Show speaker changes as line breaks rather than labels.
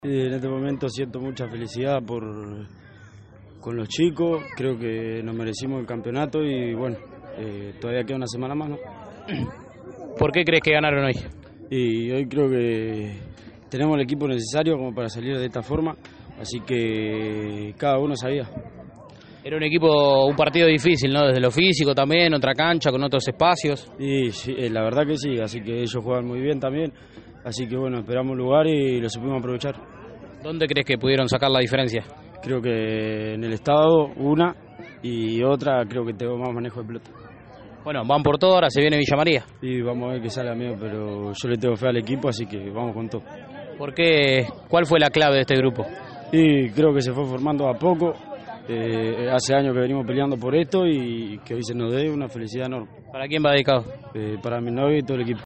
En este momento siento mucha felicidad con los chicos, creo que nos merecimos el campeonato y bueno, todavía queda una semana más, ¿no?
¿Por qué crees que ganaron hoy?
Y hoy creo que tenemos el equipo necesario como para salir de esta forma, así que cada uno sabía.
Era un partido difícil, ¿no? Desde lo físico también, otra cancha, con otros espacios.
Y sí, la verdad que sí, así que ellos juegan muy bien también, así que bueno, esperamos un lugar y lo supimos aprovechar.
¿Dónde crees que pudieron sacar la diferencia?
Creo que en el estado una y otra creo que tengo más manejo de pelota.
Bueno, van por todo, ahora se viene Villa María.
Y vamos a ver qué sale, amigo, pero yo le tengo fe al equipo, así que vamos con todo.
¿Por qué? ¿Cuál fue la clave de este grupo?
Y creo que se fue formando a poco. Hace años que venimos peleando por esto y que hoy se nos dé una felicidad enorme.
¿Para quién va dedicado?
Para mi novio y todo el equipo.